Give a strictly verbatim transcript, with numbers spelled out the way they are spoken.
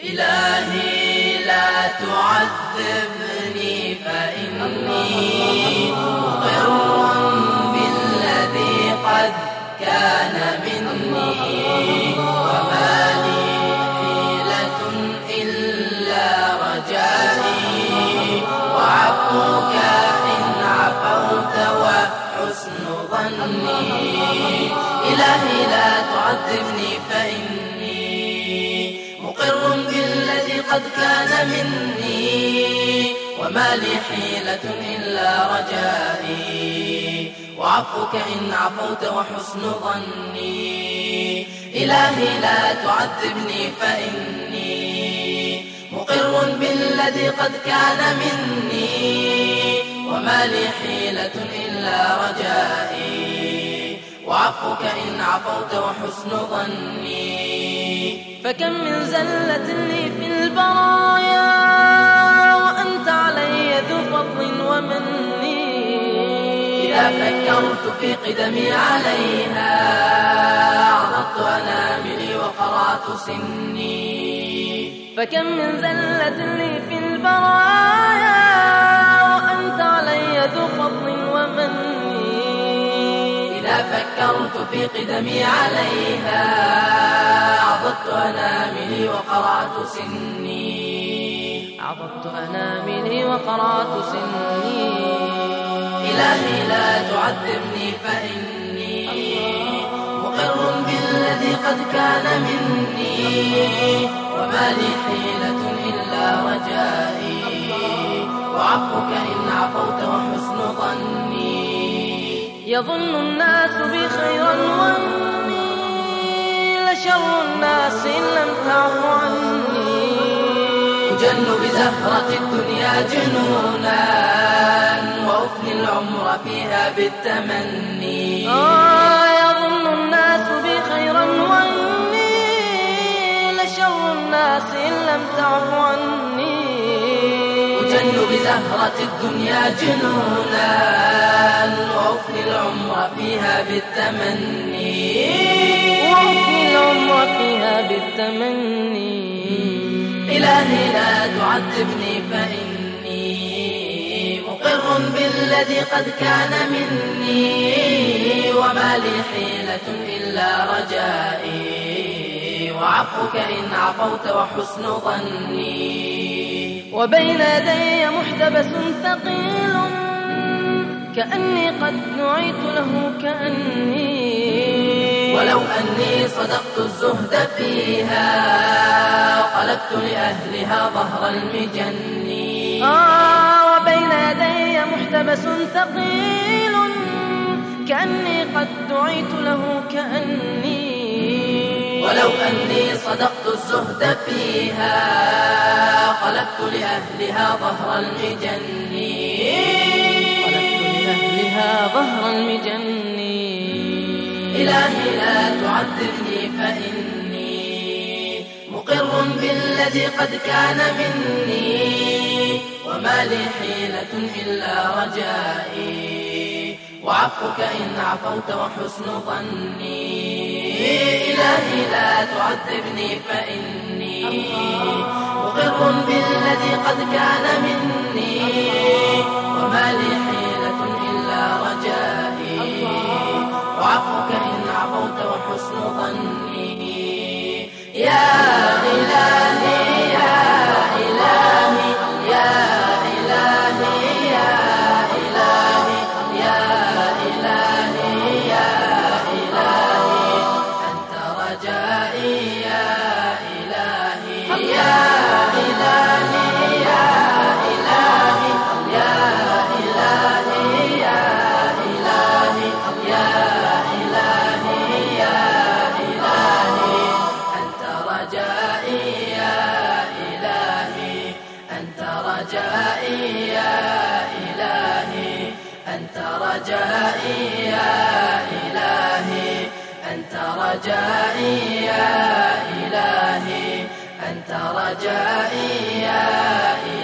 إلهي لا تعذبني فإني مقر بالذي قد كان مني، وما لي حيلة إلا رجائي وعفوك إن عفوت وحسن ظني. إلهي لا تعذبني فإني مقر بالذي قد كان مني، وما لي حيلة إلا رجائي وعفوك إن عفوت وحسن ظني. إلهي لا تعذبني فإني مقر بالذي قد كان مني، وما لي حيلة إلا رجائي وعفوك إن عفوت وحسن ظني. فكم من زلة لي في البرايا وأنت علي ذو فضل ومني، إذا فكرت في قدمي عليها عضضت أناملي وقرعت سني. فكم من زلة لي في البرايا وأنت علي ذو فضل ومني، إذا فكرت في قدمي عليها عضضت أناملي وقرعت سني. عضضت أناملي وقرعت سني. إلهي لا تعذبني فإني مقر بالذي قد كان مني، وما لي حيلة إلا رجائي وعفوك إن عفوت وحسن ظني. يظن الناس بي خيرا وإني لشر الناس إن لم تعف عني، أجن بزهرة الدنيا جنونا وأفني العمر فيها بالتمني. آه يظن الناس بي خيرا وإني لشر الناس إن لم تعف عني، أجن بزهرة الدنيا جنونا وأفني العمر فيها بالتمني. وأفني العمر فيها بالتمني. إلهي لا تعذبني فإني مقر بالذي قد كان مني، وما لي حيلة إلا رجائي وعفوك إن عفوت وحسن ظني. وبين يدي محتبس ثقيل كأني قد نعيت له كأني، ولو أني صدقت الزهد فيها قلبت لأهلها ظهر المجن. آه وبين يدي محتبس ثقيل كأني قد دعيت له كأني، ولو أني صدقت الزهد فيها قلبت لأهلها ظهر المجن. قلبت لأهلها ظهر المجن. إلهي لا تعذبني فإني مقر بالذي قد كان مني، وما لي حيلة إلا رجائي وعفوك إن عفوت وحسن ظني. إلهي لا تعذبني فإني مقر بالذي قد كان مني، وما لي حيلة إلا رجائي وعفوك إن عفوت وحسن ظني. يا إلهي يا إلهي يا إلهي يا إلهي يا إلهي يا إلهي أنت رجائي يا إلهي يا إلهي يا إلهي يا إلهي يا إلهي يا إلهي يا إلهي أنت رجائي يا إلهي أنت رجائي يا إلهي أنت رجائي يا إلهي أنت رجائي يا إلهي أنت رجائي يا إلهي.